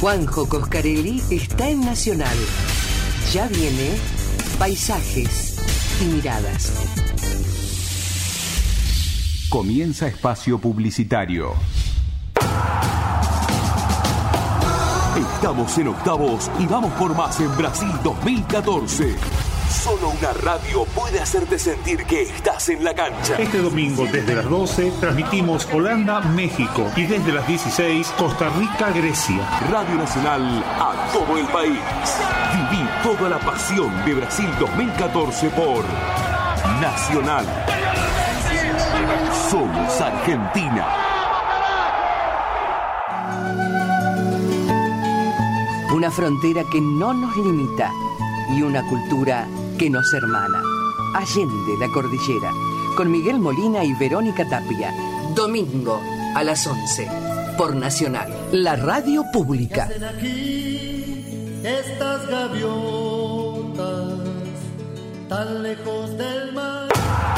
Juanjo Coscarelli está en Nacional. Ya viene Paisajes y Miradas. Comienza espacio publicitario. Estamos en octavos y vamos por más en Brasil 2014. Solo una radio puede hacerte sentir que estás en la cancha. Este domingo desde las 12 transmitimos Holanda-México y desde las 16 Costa Rica-Grecia. Radio Nacional a todo el país. Viví toda la pasión de Brasil 2014 por Nacional. Somos Argentina. Una frontera que no nos limita y una cultura que nos hermana. Allende la cordillera, con Miguel Molina y Verónica Tapia. Domingo a las 11 por Nacional, la radio pública. ¿Qué hacen aquí estas gaviotas tan lejos del mar?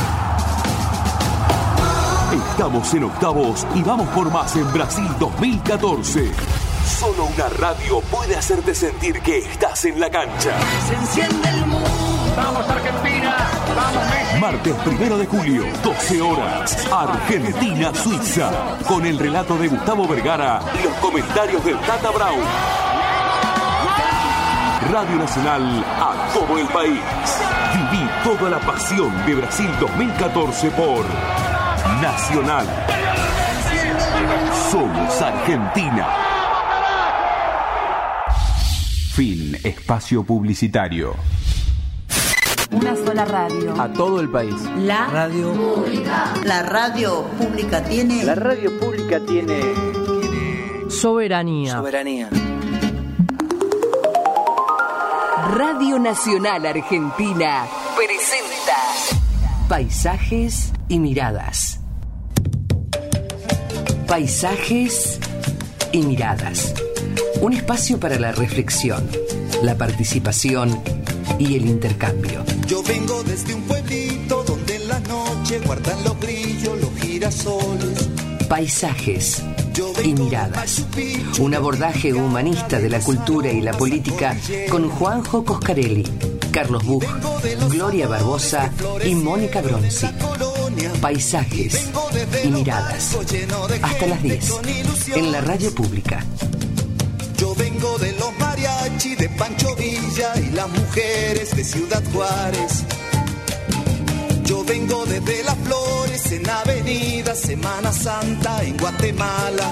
Estamos en octavos y vamos por más en Brasil 2014. Solo una radio puede hacerte sentir que estás en la cancha. Se enciende el mundo. ¡Vamos Argentina! ¡Vamos México! Martes 1 de julio, 12 horas, Argentina-Suiza, con el relato de Gustavo Vergara y los comentarios del Tata Brown. Radio Nacional a todo el país. Viví toda la pasión de Brasil 2014 por Nacional. Somos Argentina. Fin espacio publicitario. Una sola radio. A todo el país. La radio pública. La radio pública tiene... La radio pública tiene... Soberanía. Soberanía. Radio Nacional Argentina presenta Paisajes y Miradas. Paisajes y Miradas. Un espacio para la reflexión, la participación y el intercambio. Yo vengo desde un pueblito donde en la noche guardan los grillos, los girasoles. Paisajes y Miradas. Un abordaje humanista de la cultura y la política con Juanjo Coscarelli, Carlos Buch, Gloria Barbosa y Mónica Bronzi. Paisajes y Miradas. Hasta las 10 en la radio pública. Yo vengo de los mariachi de Pancho Villa y las mujeres de Ciudad Juárez. Yo vengo desde Las Flores en Avenida Semana Santa en Guatemala.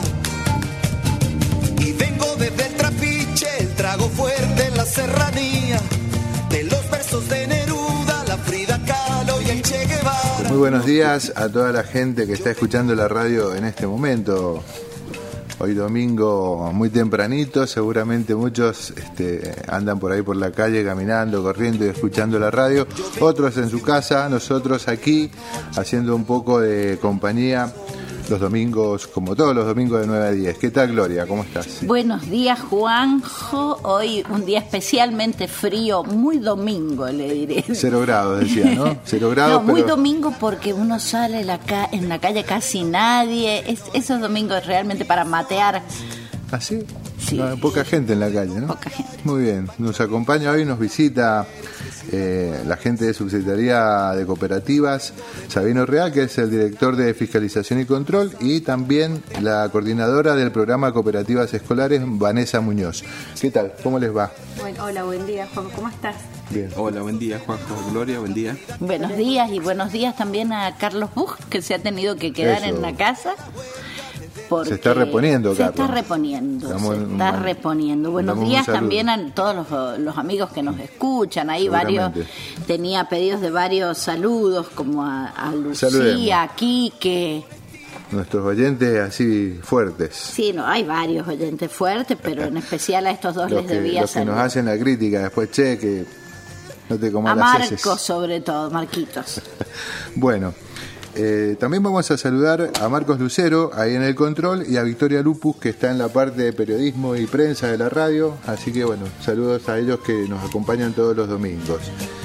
Y vengo desde el Trapiche, el trago fuerte en la serranía, de los versos de Neruda, la Frida Kahlo y el Che Guevara. Muy buenos días a toda la gente que está escuchando la radio en este momento. Hoy domingo muy tempranito, seguramente muchos andan por ahí por la calle caminando, corriendo y escuchando la radio. Otros en su casa, nosotros aquí haciendo un poco de compañía los domingos, como todos los domingos de 9 a 10. ¿Qué tal, Gloria? ¿Cómo estás? Buenos días, Juanjo. Hoy un día especialmente frío, muy domingo, le diré. 0 grados, decía, ¿no? 0 grados, no, muy pero... domingo porque uno sale en la calle casi nadie. Esos domingos realmente para matear. ¿Ah, sí? Sí. No, poca gente en la calle, ¿no? Poca gente. Muy bien. Nos acompaña hoy, nos visita la gente de Subsecretaría de Cooperativas, Sabino Real, que es el director de Fiscalización y Control, y también la coordinadora del programa Cooperativas Escolares, Vanessa Muñoz. ¿Qué tal? ¿Cómo les va? Bueno, hola, buen día, Juan. ¿Cómo estás? Bien. Hola, buen día, Juanjo. Gloria, buen día. Buenos días y buenos días también a Carlos Buch, que se ha tenido que quedar en la casa. Se está reponiendo, Carlos. Se está reponiendo. Buenos días también a todos los amigos que nos escuchan. Ahí varios, tenía pedidos de varios saludos, como a Lucía, a Quique. Nuestros oyentes así fuertes. Sí, no, hay varios oyentes fuertes, pero en especial a estos dos les debía los que nos hacen la crítica después, que no te comas a las heces. Marcos, sobre todo, Marquitos. Bueno. También vamos a saludar a Marcos Lucero, ahí en el control, y a Victoria Lupus, que está en la parte de periodismo y prensa de la radio. Así que bueno, saludos a ellos que nos acompañan todos los domingos.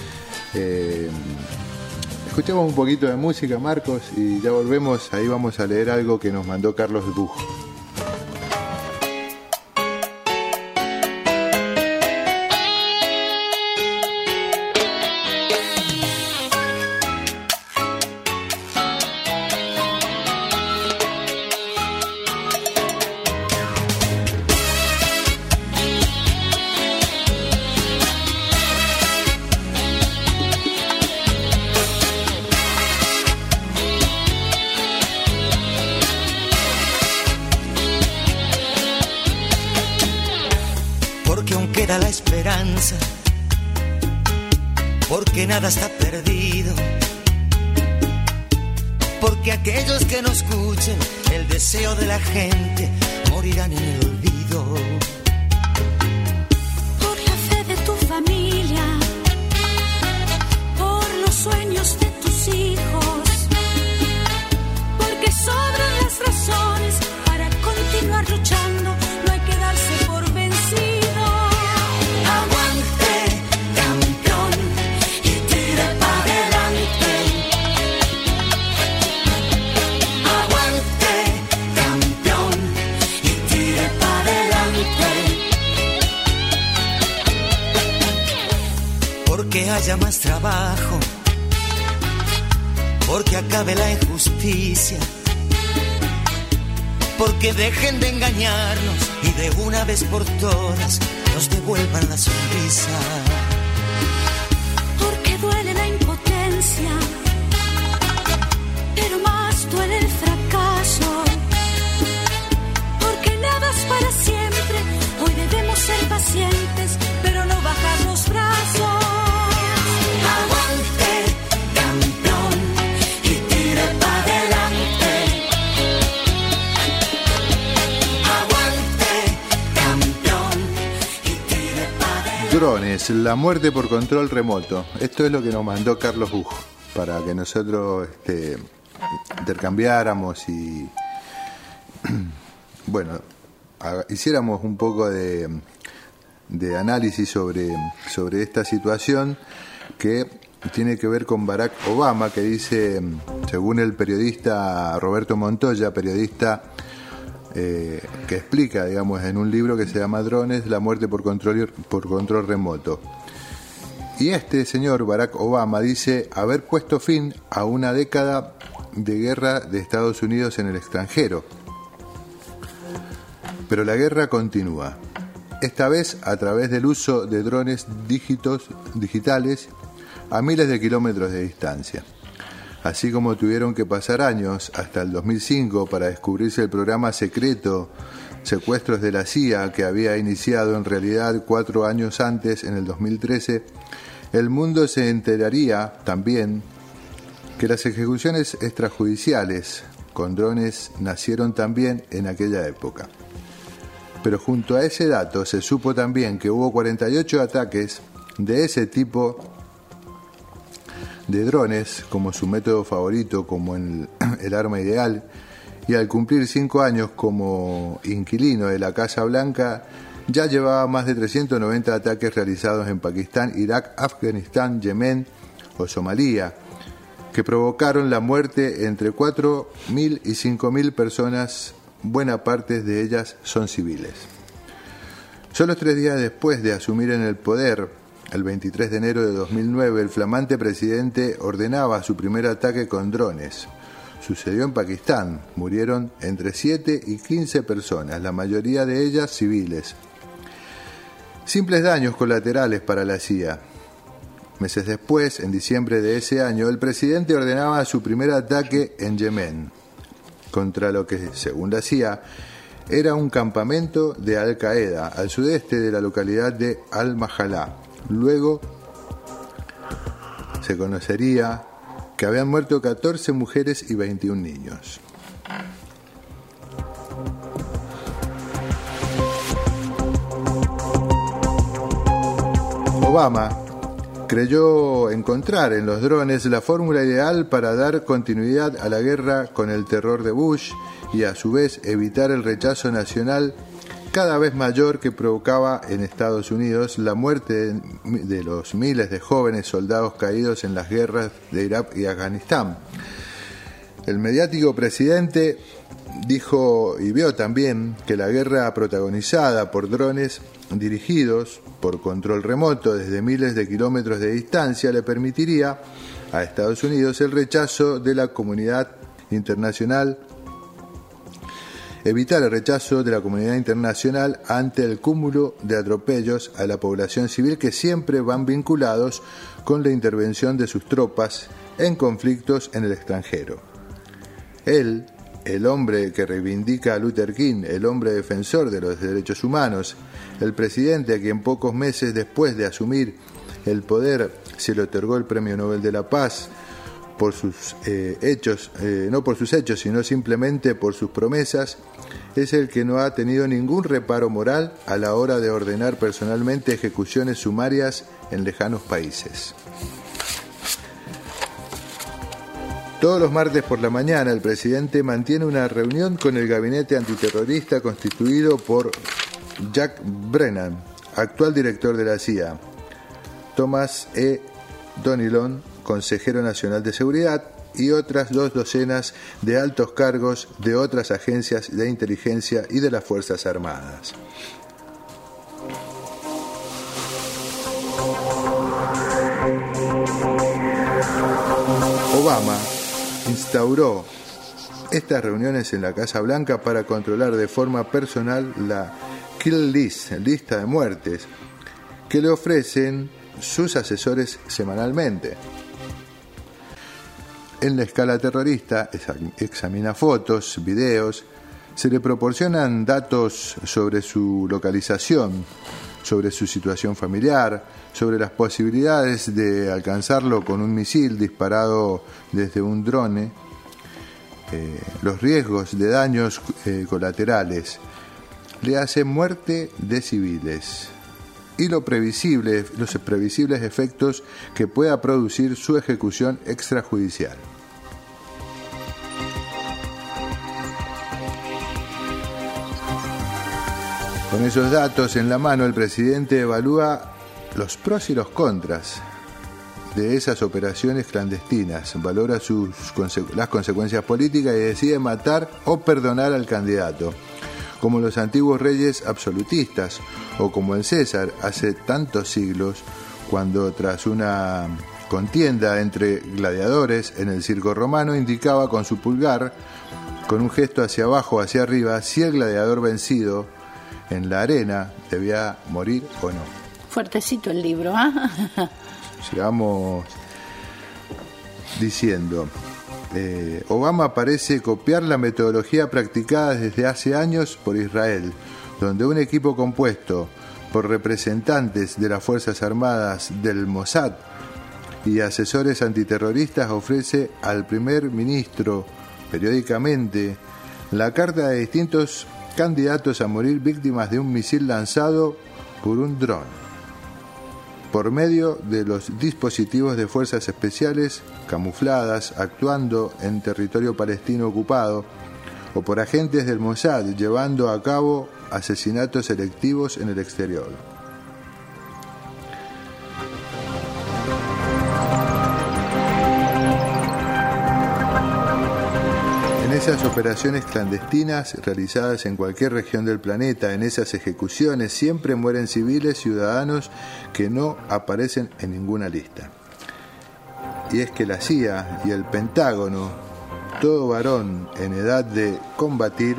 Escuchemos un poquito de música, Marcos, y ya volvemos. Ahí vamos a leer algo que nos mandó Carlos Buch. queda la esperanza, porque nada está perdido, porque aquellos que no escuchen el deseo de la gente morirán en el olvido. Por la fe de tu familia, por los sueños de tus hijos, porque sobran las razones para continuar luchando, no hay que darse por vencido. Aguante, campeón, y tire para adelante. Aguante, campeón, y tire para adelante. Porque haya más trabajo, porque acabe la injusticia, porque dejen de engañarnos y de una vez por todas nos devuelvan la sonrisa. Porque duele la impotencia, pero más duele el fracaso. Porque nada es para siempre, hoy debemos ser pacientes, pero no bajar los brazos. Aguante, campeón, y tire para adelante. Aguante, campeón, y tire para adelante. Drones, la muerte por control remoto. Esto es lo que nos mandó Carlos Buch para que nosotros intercambiáramos y bueno, hiciéramos un poco de análisis sobre esta situación que tiene que ver con Barack Obama, que dice, según el periodista Roberto Montoya, periodista que explica, digamos, en un libro que se llama Drones, la muerte por control remoto. Y este señor Barack Obama dice haber puesto fin a una década de guerra de Estados Unidos en el extranjero. Pero la guerra continúa, esta vez a través del uso de drones digitales a miles de kilómetros de distancia. Así como tuvieron que pasar años, hasta el 2005, para descubrirse el programa secreto Secuestros de la CIA, que había iniciado en realidad 4 años antes, en el 2013, el mundo se enteraría también que las ejecuciones extrajudiciales con drones nacieron también en aquella época. Pero junto a ese dato se supo también que hubo 48 ataques de ese tipo de drones como su método favorito, como el arma ideal, y al cumplir 5 años como inquilino de la Casa Blanca, ya llevaba más de 390 ataques realizados en Pakistán, Irak, Afganistán, Yemen o Somalia, que provocaron la muerte entre 4.000 y 5.000 personas, buena parte de ellas son civiles. Solo 3 días después de asumir en el poder, el 23 de enero de 2009, el flamante presidente ordenaba su primer ataque con drones. Sucedió en Pakistán, murieron entre 7 y 15 personas, la mayoría de ellas civiles. Simples daños colaterales para la CIA. Meses después, en diciembre de ese año, el presidente ordenaba su primer ataque en Yemen, contra lo que, según la CIA, era un campamento de Al Qaeda al sudeste de la localidad de Al-Majalá. Luego se conocería que habían muerto 14 mujeres y 21 niños. Obama creyó encontrar en los drones la fórmula ideal para dar continuidad a la guerra con el terror de Bush y a su vez evitar el rechazo nacional cada vez mayor que provocaba en Estados Unidos la muerte de los miles de jóvenes soldados caídos en las guerras de Irak y Afganistán. El mediático presidente dijo y vio también que la guerra protagonizada por drones dirigidos por control remoto desde miles de kilómetros de distancia le permitiría a Estados Unidos el rechazo de la comunidad internacional, evitar el rechazo de la comunidad internacional ante el cúmulo de atropellos a la población civil que siempre van vinculados con la intervención de sus tropas en conflictos en el extranjero. Él el hombre que reivindica a Luther King, el hombre defensor de los derechos humanos, el presidente a quien pocos meses después de asumir el poder se le otorgó el Premio Nobel de la Paz por sus hechos, no por sus hechos, sino simplemente por sus promesas, es el que no ha tenido ningún reparo moral a la hora de ordenar personalmente ejecuciones sumarias en lejanos países. Todos los martes por la mañana el presidente mantiene una reunión con el gabinete antiterrorista constituido por Jack Brennan, actual director de la CIA, Thomas E. Donilon, consejero nacional de seguridad, y otras 2 docenas de altos cargos de otras agencias de inteligencia y de las Fuerzas Armadas. Obama instauró estas reuniones en la Casa Blanca para controlar de forma personal la Kill List, lista de muertes, que le ofrecen sus asesores semanalmente. En la escala terrorista examina fotos, videos, se le proporcionan datos sobre su localización, sobre su situación familiar, sobre las posibilidades de alcanzarlo con un misil disparado desde un drone, los riesgos de daños colaterales, le hacen muerte de civiles y los previsibles efectos que pueda producir su ejecución extrajudicial. Con esos datos en la mano, el presidente evalúa los pros y los contras de esas operaciones clandestinas, valora las consecuencias políticas y decide matar o perdonar al candidato, como los antiguos reyes absolutistas o como el César hace tantos siglos, cuando tras una contienda entre gladiadores en el circo romano indicaba con su pulgar, con un gesto hacia abajo o hacia arriba, si el gladiador vencido en la arena debía morir o no. Fuertecito el libro, ¿ah? Sigamos diciendo. Obama parece copiar la metodología practicada desde hace años por Israel, donde un equipo compuesto por representantes de las Fuerzas Armadas del Mossad y asesores antiterroristas ofrece al primer ministro periódicamente la carta de distintos candidatos a morir víctimas de un misil lanzado por un dron, por medio de los dispositivos de fuerzas especiales camufladas actuando en territorio palestino ocupado, o por agentes del Mossad llevando a cabo asesinatos selectivos en el exterior. En esas operaciones clandestinas realizadas en cualquier región del planeta, en esas ejecuciones siempre mueren civiles ciudadanos que no aparecen en ninguna lista. Y es que la CIA y el Pentágono, todo varón en edad de combatir,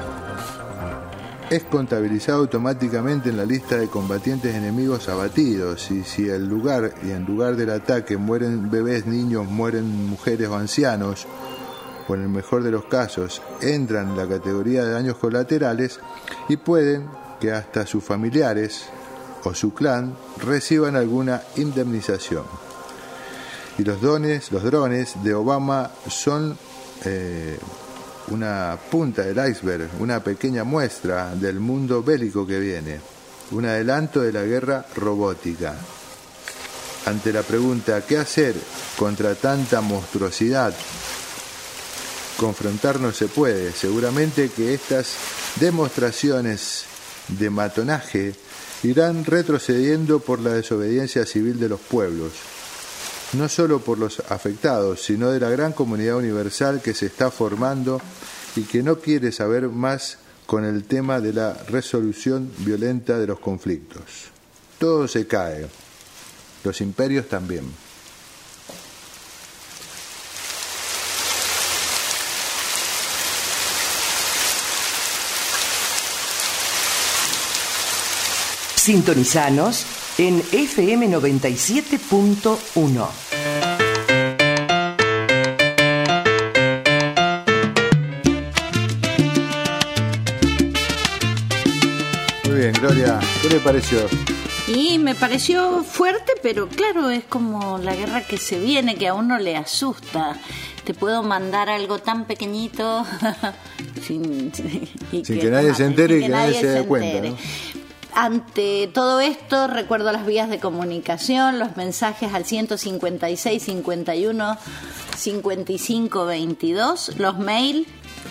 es contabilizado automáticamente en la lista de combatientes enemigos abatidos, y si en lugar del ataque mueren bebés, niños, mueren mujeres o ancianos, o en el mejor de los casos entran en la categoría de daños colaterales, y pueden que hasta sus familiares o su clan reciban alguna indemnización. Y los drones de Obama son una punta del iceberg, una pequeña muestra del mundo bélico que viene, un adelanto de la guerra robótica. Ante la pregunta ¿qué hacer contra tanta monstruosidad? Confrontar no se puede. Seguramente que estas demostraciones de matonaje irán retrocediendo por la desobediencia civil de los pueblos, no solo por los afectados, sino de la gran comunidad universal que se está formando y que no quiere saber más con el tema de la resolución violenta de los conflictos. Todo se cae, los imperios también. Sintonizanos en FM 97.1. Muy bien, Gloria, ¿qué le pareció? Y me pareció fuerte, pero claro, es como la guerra que se viene, que a uno le asusta. Te puedo mandar algo tan pequeñito sin que nadie se entere y que nadie se dé cuenta, ¿no? Ante todo esto, recuerdo las vías de comunicación, los mensajes al 156 51 55 22, los mail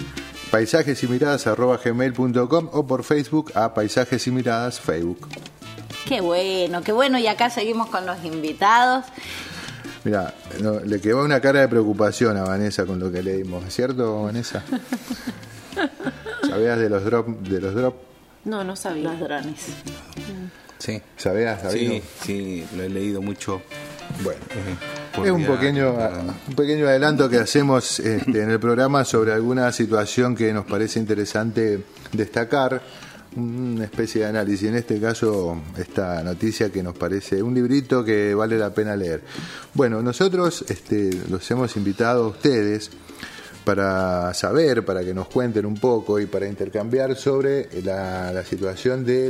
paisajesimiradas@gmail.com o por Facebook a Paisajes y Miradas Facebook. Qué bueno, y acá seguimos con los invitados. Mira, le quedó una cara de preocupación a Vanessa con lo que leímos, ¿cierto, Vanessa? ¿Sabías de los drop? No sabía. Los drones. Sí. ¿Sabías? Sí, lo he leído mucho. Bueno, es un pequeño adelanto que hacemos en el programa sobre alguna situación que nos parece interesante destacar, una especie de análisis. En este caso, esta noticia que nos parece un librito que vale la pena leer. Bueno, nosotros los hemos invitado a ustedes para saber, para que nos cuenten un poco y para intercambiar sobre la situación de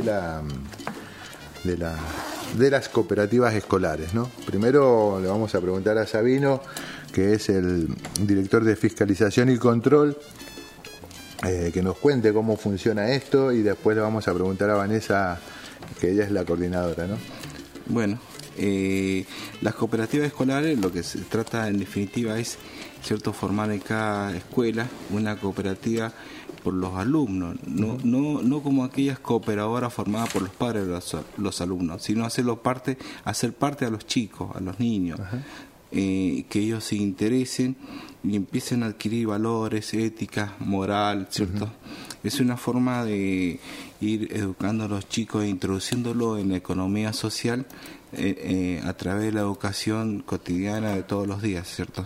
las cooperativas escolares, ¿no? Primero le vamos a preguntar a Sabino, que es el director de fiscalización y control, que nos cuente cómo funciona esto, y después le vamos a preguntar a Vanessa, que ella es la coordinadora, ¿no? Bueno, las cooperativas escolares, lo que se trata en definitiva es, ¿cierto?, formar en cada escuela una cooperativa por los alumnos, no como aquellas cooperadoras formadas por los padres de los alumnos, sino hacer parte a los chicos, a los niños, que ellos se interesen y empiecen a adquirir valores, ética, moral, ¿cierto? Es una forma de ir educando a los chicos e introduciéndolo en la economía social a través de la educación cotidiana de todos los días, ¿cierto?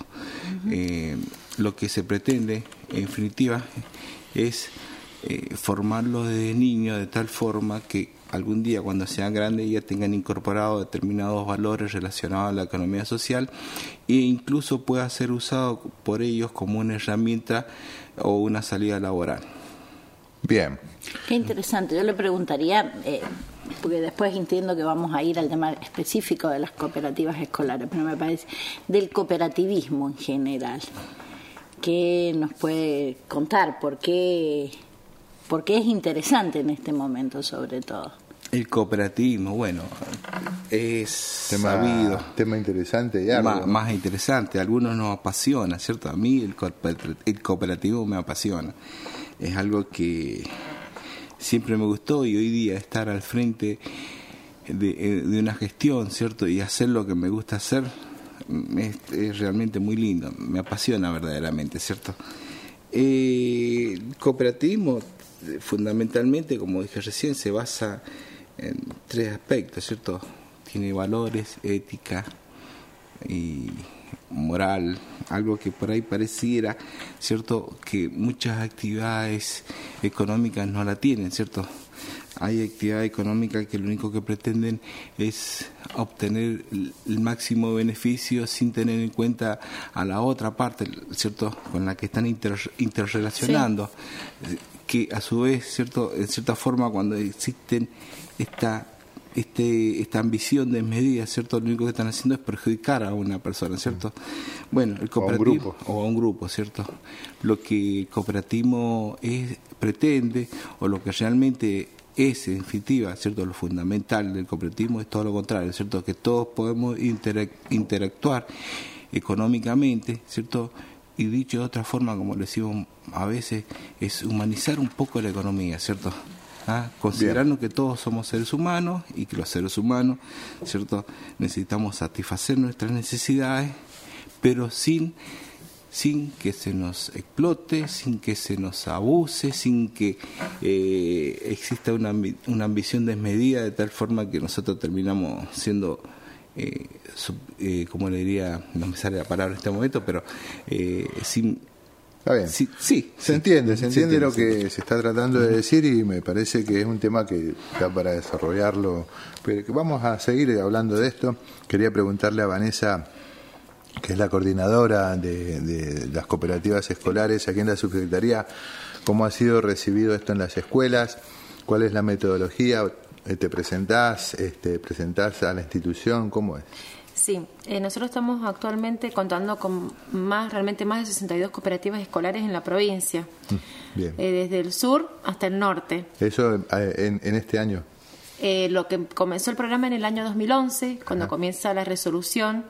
Lo que se pretende, en definitiva, es formarlos desde niños de tal forma que algún día, cuando sean grandes, ya tengan incorporados determinados valores relacionados a la economía social e incluso pueda ser usado por ellos como una herramienta o una salida laboral. Bien. Qué interesante. Yo le preguntaría, porque después entiendo que vamos a ir al tema específico de las cooperativas escolares, pero me parece del cooperativismo en general. ¿Qué nos puede contar? ¿Por qué es interesante en este momento, sobre todo? El cooperativismo, bueno, es sabido. Tema interesante y algo. Más interesante. A algunos nos apasiona, ¿cierto? A mí el cooperativismo me apasiona. Es algo que siempre me gustó, y hoy día estar al frente de una gestión, ¿cierto?, y hacer lo que me gusta hacer, es realmente muy lindo, me apasiona verdaderamente, ¿cierto? El cooperativismo, fundamentalmente, como dije recién, se basa en 3 aspectos, ¿cierto? Tiene valores, ética y moral, algo que por ahí pareciera, ¿cierto?, que muchas actividades económicas no la tienen, ¿cierto? Hay actividades económicas que lo único que pretenden es obtener el máximo beneficio sin tener en cuenta a la otra parte, ¿cierto?, con la que están interrelacionando, sí, que a su vez, ¿cierto?, en cierta forma, cuando existen esta ambición desmedida, ¿cierto?, lo único que están haciendo es perjudicar a una persona, ¿cierto? Bueno, el cooperativismo o a un grupo, ¿cierto? Lo que el cooperativismo pretende, o lo que realmente es, en definitiva, ¿cierto?, lo fundamental del cooperativismo es todo lo contrario, ¿cierto?, que todos podemos interactuar económicamente, ¿cierto? Y dicho de otra forma, como le decimos a veces, es humanizar un poco la economía, ¿cierto? Considerando que todos somos seres humanos y que los seres humanos, ¿cierto?, necesitamos satisfacer nuestras necesidades, pero sin que se nos explote, sin que se nos abuse, sin que exista una ambición desmedida, de tal forma que nosotros terminamos siendo, como le diría, no me sale la palabra en este momento, pero sin... Está bien. Sí, se entiende lo que se está tratando de decir, y me parece que es un tema que está para desarrollarlo, pero que vamos a seguir hablando de esto. Quería preguntarle a Vanessa, que es la coordinadora de las cooperativas escolares aquí en la subsecretaría, cómo ha sido recibido esto en las escuelas, ¿Cuál es la metodología? ¿Te presentás a la institución? ¿Cómo es? Sí, nosotros estamos actualmente contando con realmente más de 62 cooperativas escolares en la provincia. Bien. Desde el sur hasta el norte. ¿Eso en este año? Lo que comenzó el programa en el año 2011, cuando comienza la resolución.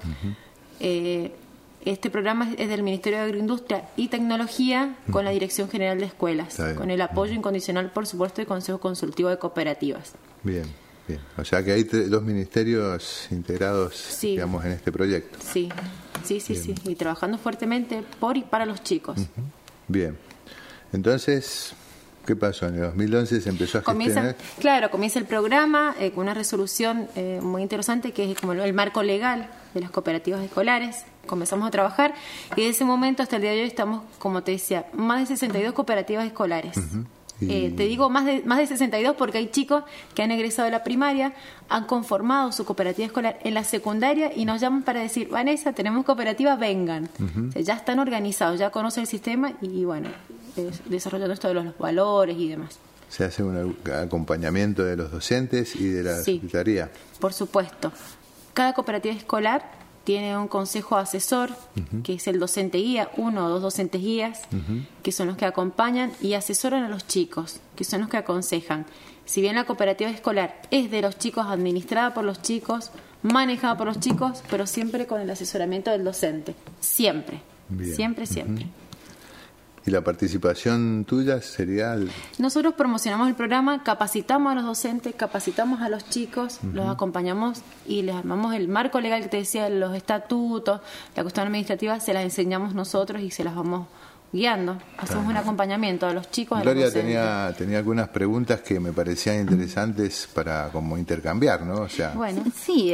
Este programa es del Ministerio de Agroindustria y Tecnología con la Dirección General de Escuelas, con el apoyo incondicional, por supuesto, del Consejo Consultivo de Cooperativas. Bien. O sea que hay 2 ministerios integrados, digamos, en este proyecto. Sí, y trabajando fuertemente por y para los chicos. Bien. Entonces, ¿qué pasó? En el 2011 se empezó a gestionar. Comienza el programa con una resolución muy interesante que es como el marco legal de las cooperativas escolares. Comenzamos a trabajar y desde ese momento hasta el día de hoy estamos, como te decía, más de 62 cooperativas escolares. Te digo más de 62 porque hay chicos que han egresado de la primaria, han conformado su cooperativa escolar en la secundaria y nos llaman para decir, Vanessa, tenemos cooperativa, vengan. O sea, ya están organizados, ya conocen el sistema y bueno, desarrollando esto de los valores y demás. ¿Se hace un acompañamiento de los docentes y de la secretaría? Por supuesto. Cada cooperativa escolar tiene un consejo asesor, que es el docente guía, 1 o 2 docentes guías, que son los que acompañan y asesoran a los chicos, que son los que aconsejan. Si bien la cooperativa escolar es de los chicos, administrada por los chicos, manejada por los chicos, pero siempre con el asesoramiento del docente. Siempre. Bien. Siempre. ¿Y la participación tuya sería? Nosotros promocionamos el programa, capacitamos a los docentes, capacitamos a los chicos, los acompañamos y les armamos el marco legal que te decía, los estatutos, la cuestión administrativa, se las enseñamos nosotros y se las vamos guiando. Hacemos un acompañamiento a los chicos. Gloria tenía algunas preguntas que me parecían interesantes para como intercambiar, ¿no? Bueno, sí,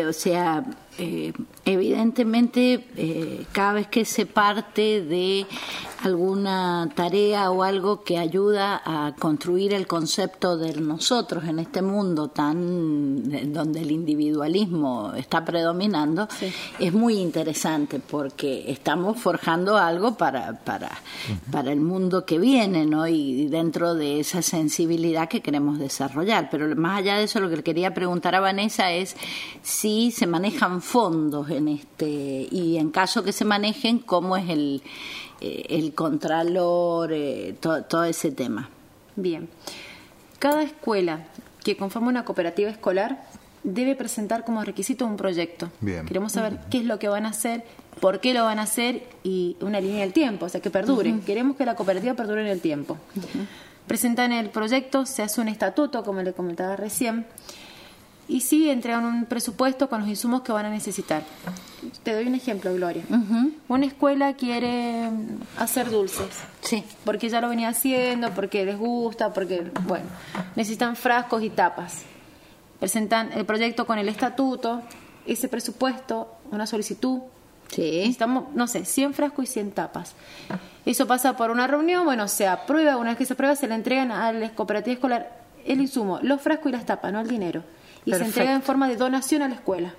evidentemente cada vez que se parte de alguna tarea o algo que ayuda a construir el concepto de nosotros en este mundo donde el individualismo está predominando, es muy interesante porque estamos forjando algo para el mundo que viene, ¿no? Y dentro de esa sensibilidad que queremos desarrollar. Pero más allá de eso, lo que le quería preguntar a Vanessa es si se manejan fondos y en caso que se manejen, ¿cómo es el contralor, todo ese tema? Bien. Cada escuela que conforma una cooperativa escolar debe presentar como requisito un proyecto. Bien. Queremos saber qué es lo que van a hacer, por qué lo van a hacer y una línea del tiempo, o sea, que perdure. Queremos que la cooperativa perdure en el tiempo. Presentan el proyecto, se hace un estatuto, como le comentaba recién, y sí entregan un presupuesto con los insumos que van a necesitar. Te doy un ejemplo, Gloria. Una escuela quiere hacer dulces, porque ya lo venía haciendo, porque les gusta, porque, bueno, necesitan frascos y tapas. Presentan el proyecto con el estatuto, ese presupuesto, una solicitud. Necesitamos, 100 frascos y 100 tapas. Eso pasa por una reunión, se aprueba, una vez que se aprueba se le entregan a la cooperativa escolar el insumo, los frascos y las tapas, no el dinero. Y se entrega en forma de donación a la escuela.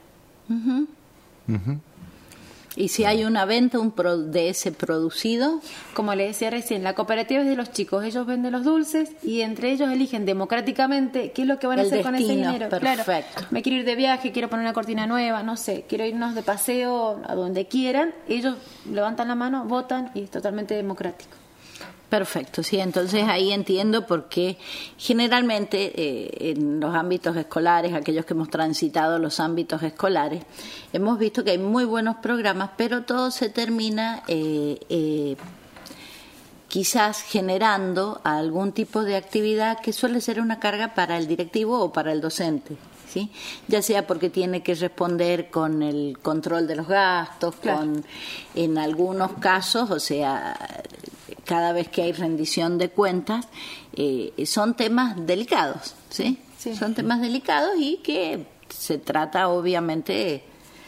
¿Y si hay una venta de ese producido? Como le decía recién, la cooperativa es de los chicos. Ellos venden los dulces y entre ellos eligen democráticamente qué es lo que van a hacer con ese dinero. Perfecto. Claro, me quiero ir de viaje, quiero poner una cortina nueva, quiero irnos de paseo a donde quieran. Ellos levantan la mano, votan y es totalmente democrático. Perfecto, sí, entonces ahí entiendo por qué generalmente en los ámbitos escolares, aquellos que hemos transitado los ámbitos escolares, hemos visto que hay muy buenos programas, pero todo se termina quizás generando algún tipo de actividad que suele ser una carga para el directivo o para el docente. ¿Sí? Ya sea porque tiene que responder con el control de los gastos, en algunos casos, cada vez que hay rendición de cuentas, son temas delicados, ¿sí? Son temas delicados y que se trata obviamente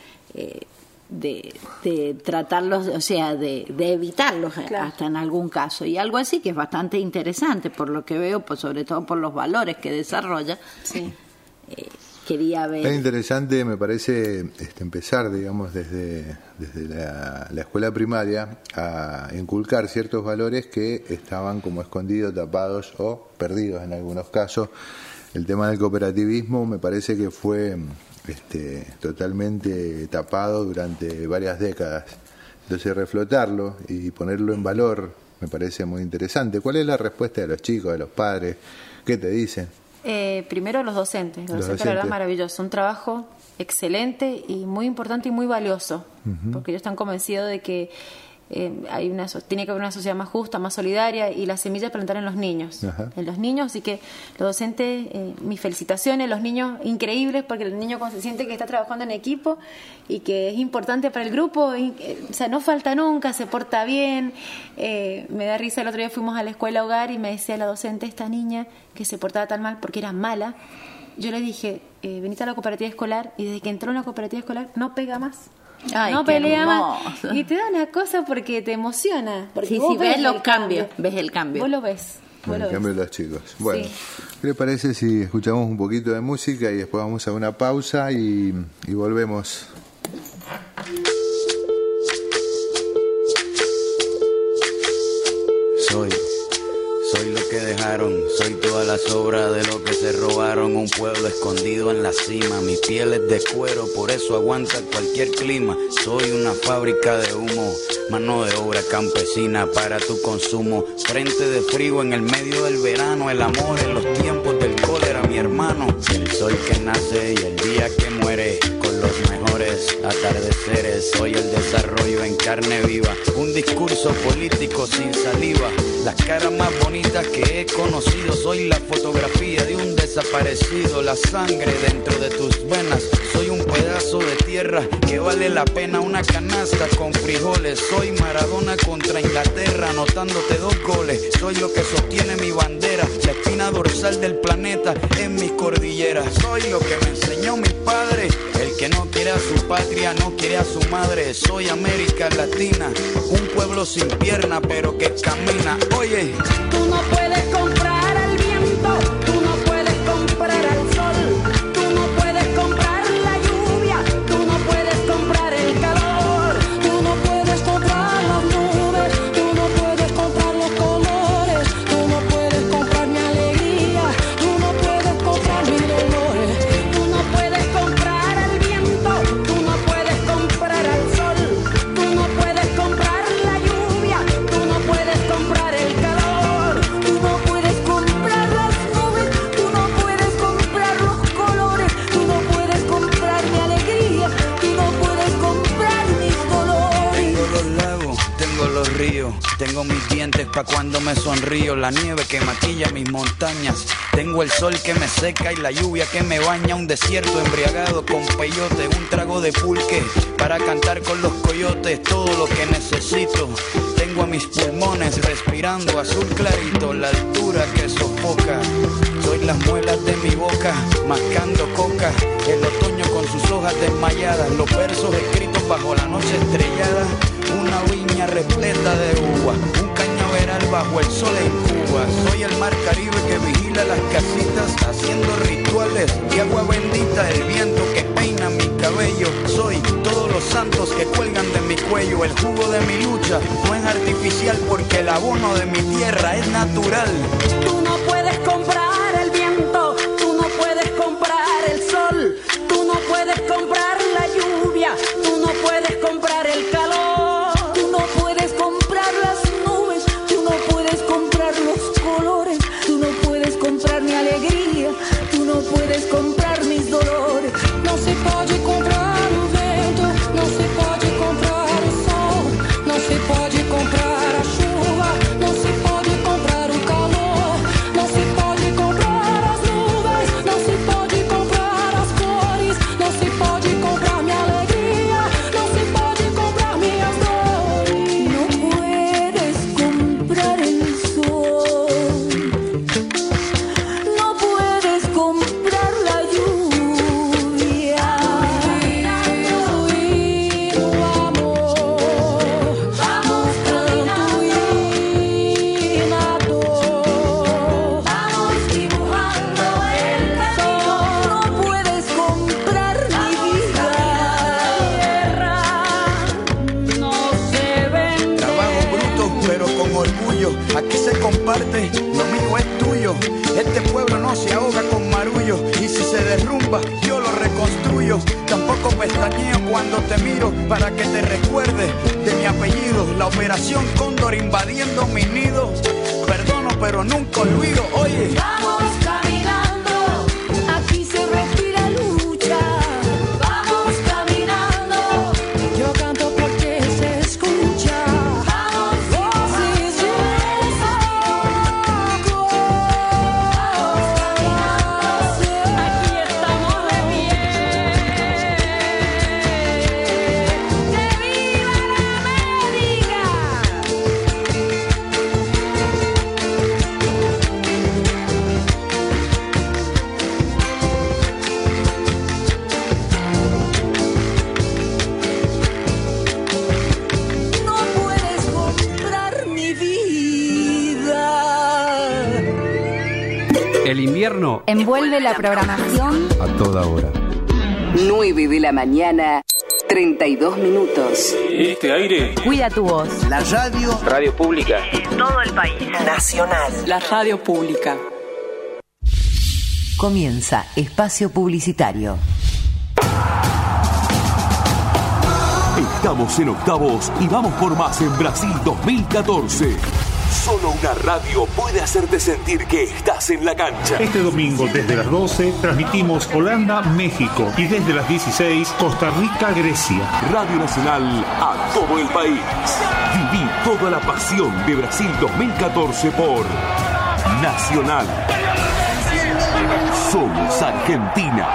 de tratarlos, de evitarlos hasta en algún caso. Y algo así que es bastante interesante por lo que veo, pues sobre todo por los valores que desarrolla. quería ver. Es interesante, me parece, empezar, digamos, desde la escuela primaria a inculcar ciertos valores que estaban como escondidos, tapados o perdidos en algunos casos. El tema del cooperativismo me parece que fue totalmente tapado durante varias décadas. Entonces reflotarlo y ponerlo en valor me parece muy interesante. ¿Cuál es la respuesta de los chicos, de los padres? ¿Qué te dicen? Primero los docentes. Los docentes, la verdad, maravilloso. Un trabajo excelente y muy importante y muy valioso, porque ellos están convencidos de que tiene que haber una sociedad más justa, más solidaria, y la semilla plantar en los niños. Así que los docentes, mis felicitaciones, los niños increíbles, porque el niño cuando se siente que está trabajando en equipo y que es importante para el grupo, o sea, no falta nunca, se porta bien. Me da risa, el otro día fuimos a la escuela hogar y me decía la docente, esta niña que se portaba tan mal porque era mala, yo le dije, venite a la cooperativa escolar, y desde que entró en la cooperativa escolar no pega más. Ay, no pelea más, y te da una cosa porque te emociona, porque sí, ves los cambios, ves el cambio, vos lo ves, el cambio de los chicos. Bueno, ¿qué les parece si escuchamos un poquito de música y después vamos a una pausa y volvemos? Soy lo que dejaron, soy toda la sobra de lo que se robaron. Un pueblo escondido en la cima, mi piel es de cuero, por eso aguanta cualquier clima. Soy una fábrica de humo, mano de obra campesina para tu consumo. Frente de frío en el medio del verano, el amor en los tiempos del cólera, mi hermano. El sol que nace y el día que muere, con los mejores atardeceres. Soy el desarrollo en carne viva, un discurso político sin saliva. Las caras más bonitas que he conocido, soy la fotografía de un desaparecido. La sangre dentro de tus venas, soy un pedazo de tierra que vale la pena una canasta con frijoles. Soy Maradona contra Inglaterra, anotándote 2 goles. Soy lo que sostiene mi bandera, la espina dorsal del planeta en mis cordilleras. Soy lo que me enseñó mi padre, el que no quiere a su patria no quiere a su madre. Soy América Latina, un pueblo sin pierna pero que camina. Oye, tú no puedes comprar al viento, tú no puedes comprar al sol, tú no puedes comprar la lluvia, tú no puedes comprar el calor, tú no puedes comprar las nubes, tú no puedes comprar los colores, tú no puedes comprar mi alegría, tú no puedes comprar mis dolores, tú no puedes comprar al viento, tú no puedes comprar al sol, tú no puedes comprar la lluvia, tú no puedes comprar el calor, tú no puedes comprar las nubes, tú no puedes comprar los colores, tú no puedes comprar mi alegría, tú no puedes comprar mis dolores. Tengo los lagos, tengo los ríos, tengo mis dientes pa' cuando me sonrío, la nieve que maquilla mis montañas, tengo el sol que me seca y la lluvia que me baña, un desierto embriagado con peyote, un trago de pulque para cantar con los coyotes, todo lo que necesito. Tengo a mis pulmones respirando azul clarito, la altura que sofoca. Soy las muelas de mi boca, mascando coca. El otoño con sus hojas desmayadas, los versos escritos bajo la noche estrellada. Una viña repleta de uva, un cañaveral bajo el sol en Cuba. Soy el mar Caribe que vigila las casitas, haciendo rituales de agua bendita. El viento que peina mi cabello, soy todos los santos que cuelgan de mi cuello. El jugo de mi lucha no es artificial porque el abono de mi tierra es natural. Tú no puedes comprar el viento, tú no puedes comprar el sol, tú no puedes comprar la lluvia, tú no puedes comprar el calor, tú no puedes comprar las nubes, tú no puedes comprar los colores, tú no puedes comprar mi alegría, tú no puedes comprar mis dolores. No se puede comprar o vento, não se pode comprar o sol, não se pode comprar a chuva, não se pode comprar o calor, não se pode comprar ahoga con marullo y si se derrumba yo lo reconstruyo. Tampoco pestañeo cuando te miro para que te recuerdes de mi apellido. La operación Cóndor invadiendo mi nido. Perdono pero nunca olvido. Oye, vamos caminando, aquí se respira lucha. Vamos caminando, yo canto porque se escucha. Vamos, sí, sí, aquí estamos de pie. ¡Que viva la América! No puedes comprar mi vida. El invierno envuelve la programación A toda hora. 9 de la mañana, 32 minutos. Este aire. Cuida tu voz. La radio. Radio pública. Todo el país. Nacional. La radio pública. Comienza Espacio Publicitario. Estamos en octavos y vamos por más en Brasil 2014. Solo una radio puede hacerte sentir que estás en la cancha. Este domingo desde las 12 transmitimos Holanda-México y desde las 16 Costa Rica-Grecia. Radio Nacional a todo el país. Viví toda la pasión de Brasil 2014 por Nacional. Somos Argentina.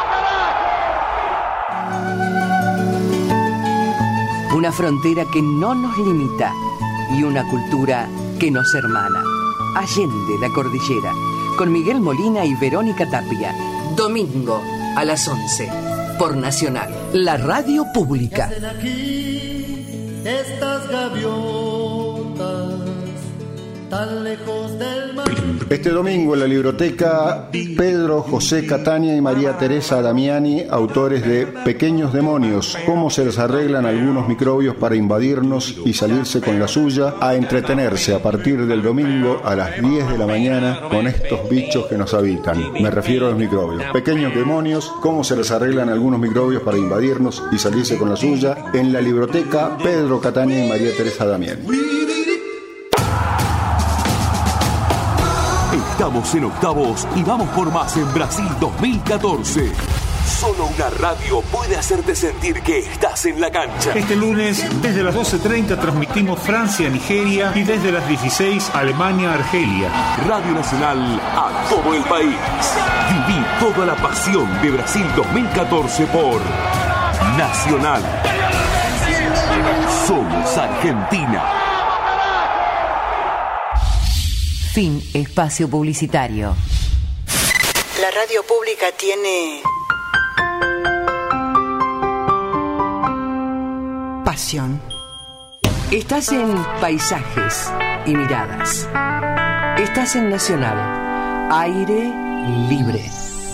Una frontera que no nos limita y una cultura que nos hermana. Allende la cordillera, con Miguel Molina y Verónica Tapia. Domingo a las 11 por Nacional, la radio pública. Hacen aquí estas gaviotas tan lejos del mar. Este domingo en la libroteca, Pedro José Catania y María Teresa Damiani, autores de Pequeños Demonios, cómo se les arreglan algunos microbios para invadirnos y salirse con la suya, a entretenerse a partir del domingo a las 10 de la mañana con estos bichos que nos habitan. Me refiero a los microbios. Pequeños Demonios, cómo se les arreglan algunos microbios para invadirnos y salirse con la suya, en la libroteca, Pedro Catania y María Teresa Damiani. Estamos en octavos y vamos por más en Brasil 2014. Solo una radio puede hacerte sentir que estás en la cancha. Este lunes desde las 12:30 transmitimos Francia-Nigeria y desde las 16 Alemania-Argelia. Radio Nacional a todo el país. Viví toda la pasión de Brasil 2014 por Nacional. Somos Argentina. Fin espacio publicitario. La radio pública tiene pasión. Estás en Paisajes y Miradas. Estás en Nacional. Aire libre.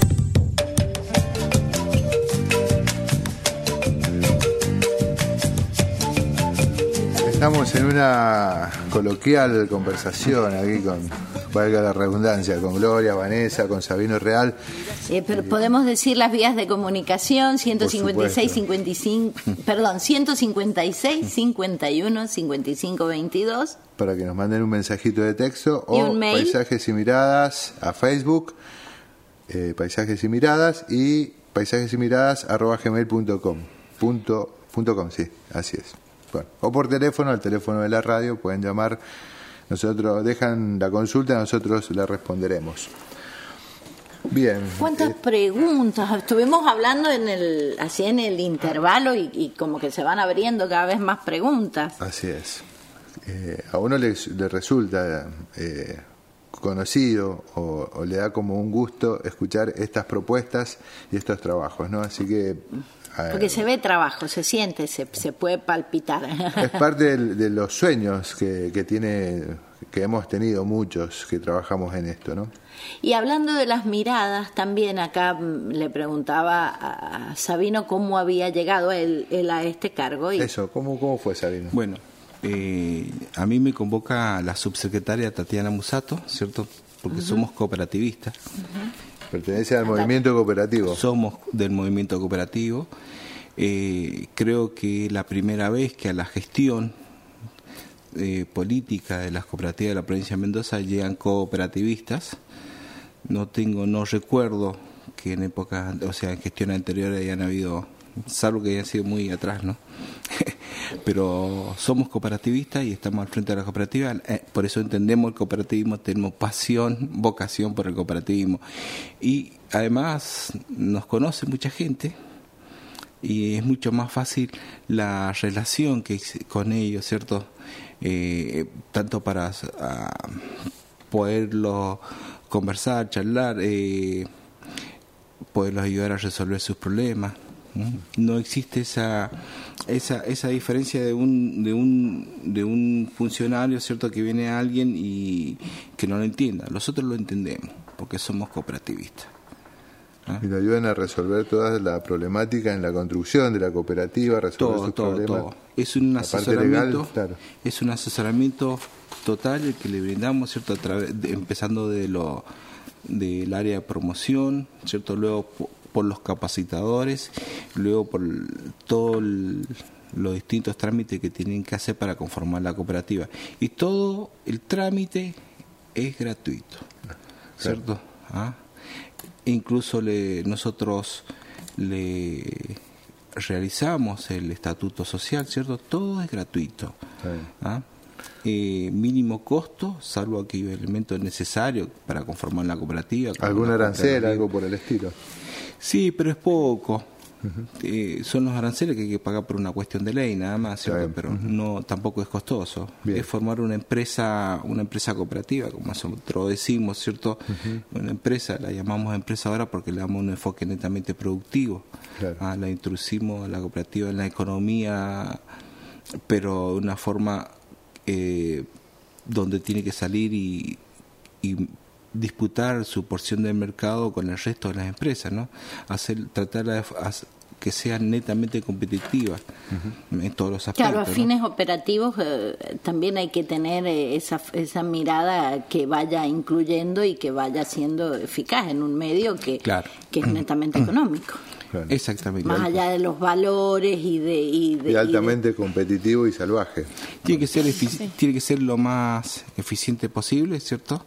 Estamos en una coloquial conversación aquí con, valga la redundancia, con Gloria, Vanessa, con Sabino Real. Pero podemos decir las vías de comunicación: 156 55, perdón, 156 51 55 22. Para que nos manden un mensajito de texto y o un mail. Paisajes y Miradas a Facebook, Paisajes y Miradas y paisajesimiradas@gmail.com. .com, sí, así es. Bueno, o por teléfono, al teléfono de la radio, pueden llamar, nosotros dejan la consulta, nosotros la responderemos. Bien. ¿Cuántas preguntas? Estuvimos hablando en el intervalo y como que se van abriendo cada vez más preguntas. Así es. A uno le resulta conocido o le da como un gusto escuchar estas propuestas y estos trabajos, ¿no? Así que porque se ve trabajo, se siente, se puede palpitar. Es parte de los sueños que hemos tenido muchos que trabajamos en esto, ¿no? Y hablando de las miradas, también acá le preguntaba a Sabino cómo había llegado él a este cargo. Eso, ¿cómo fue, Sabino? Bueno, a mí me convoca la subsecretaria Tatiana Musato, ¿cierto?, porque somos cooperativistas. Pertenece al movimiento cooperativo. Somos del movimiento cooperativo. Creo que la primera vez que a la gestión política de las cooperativas de la provincia de Mendoza llegan cooperativistas. No recuerdo que en épocas, o sea, en gestiones anteriores hayan habido, salvo que hayan sido muy atrás, ¿no? Pero somos cooperativistas y estamos al frente de la cooperativa, por eso entendemos el cooperativismo, tenemos pasión, vocación por el cooperativismo. Y además nos conoce mucha gente y es mucho más fácil la relación que con ellos, ¿cierto? Tanto para poderlo conversar, charlar, poderlos ayudar a resolver sus problemas. No existe esa diferencia de un funcionario, ¿cierto?, que viene a alguien y que no lo entienda. Nosotros lo entendemos porque somos cooperativistas. Y nos ayudan a resolver toda la problemática en la construcción de la cooperativa, resolver sus problemas. Todo. Es un asesoramiento, legal, claro. Es un asesoramiento total el que le brindamos, ¿cierto?, a través empezando del área de promoción, ¿cierto?, luego por los capacitadores, luego por todos los distintos trámites que tienen que hacer para conformar la cooperativa. Y todo el trámite es gratuito, ¿cierto? Incluso nosotros le realizamos el estatuto social, ¿cierto? Todo es gratuito. Mínimo costo, salvo aquellos elementos necesarios para conformar la cooperativa. ¿Algún arancel, algo por el estilo? Sí, pero es poco. Son los aranceles que hay que pagar por una cuestión de ley, nada más, ¿cierto? Pero no, tampoco es costoso. Bien. Es formar una empresa cooperativa, como nosotros decimos, ¿cierto? Una empresa, la llamamos empresa ahora porque le damos un enfoque netamente productivo. Claro. La introducimos a la cooperativa en la economía, pero de una forma donde tiene que salir y disputar su porción del mercado con el resto de las empresas, ¿no? Tratar de que sean netamente competitivas en todos los aspectos. Claro, a fines operativos también hay que tener esa mirada que vaya incluyendo y que vaya siendo eficaz en un medio que es netamente económico. Claro. Exactamente. Más allá de los valores y altamente competitivo y salvaje. Tiene que ser tiene que ser lo más eficiente posible, ¿cierto?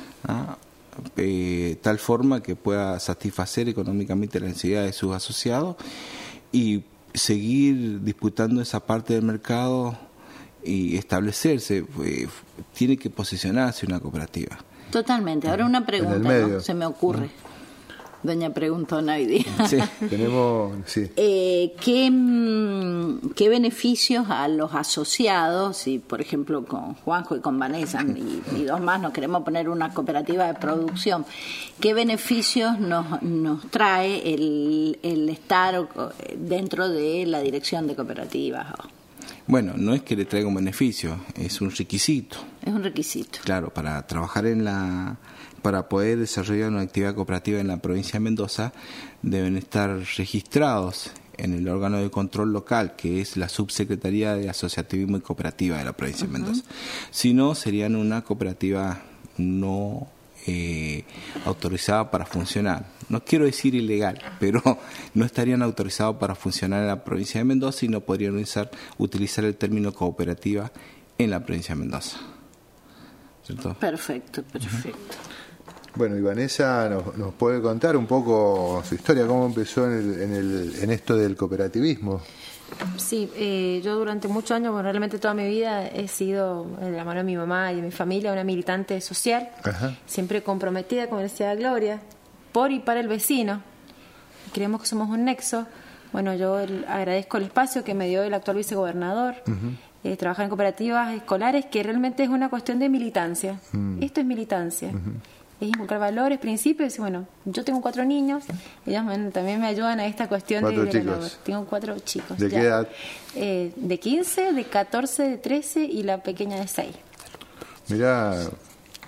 Tal forma que pueda satisfacer económicamente la necesidad de sus asociados y seguir disputando esa parte del mercado y establecerse. Tiene que posicionarse una cooperativa. Totalmente. Ahora una pregunta, ¿no? Se me ocurre. Doña Preguntona hoy día. Sí, tenemos... Sí. ¿Qué beneficios a los asociados, si por ejemplo con Juanjo y con Vanessa y dos más nos queremos poner una cooperativa de producción, qué beneficios nos trae el estar dentro de la dirección de cooperativas? Bueno, no es que le traiga un beneficio, es un requisito. Es un requisito. Claro, para trabajar para poder desarrollar una actividad cooperativa en la provincia de Mendoza, deben estar registrados en el órgano de control local, que es la Subsecretaría de Asociativismo y Cooperativa de la provincia de Mendoza. Si no, serían una cooperativa no autorizada para funcionar. No quiero decir ilegal, pero no estarían autorizados para funcionar en la provincia de Mendoza y no podrían utilizar el término cooperativa en la provincia de Mendoza. ¿Cierto? Perfecto. Bueno, y Vanessa nos puede contar un poco su historia, cómo empezó en esto del cooperativismo. Sí, yo durante muchos años, realmente toda mi vida he sido, de la mano de mi mamá y de mi familia, una militante social, siempre comprometida, como decía Gloria, por y para el vecino. Creemos que somos un nexo. Bueno, yo agradezco el espacio que me dio el actual vicegobernador. Trabajar en cooperativas escolares, que realmente es una cuestión de militancia. Esto es militancia. Es inculcar valores, principios. Y bueno, yo tengo 4 niños, ellos también me ayudan a esta cuestión de la labor. Tengo 4 chicos. ¿De qué edad? De 15, de 14, de 13 y la pequeña de 6. Mirá,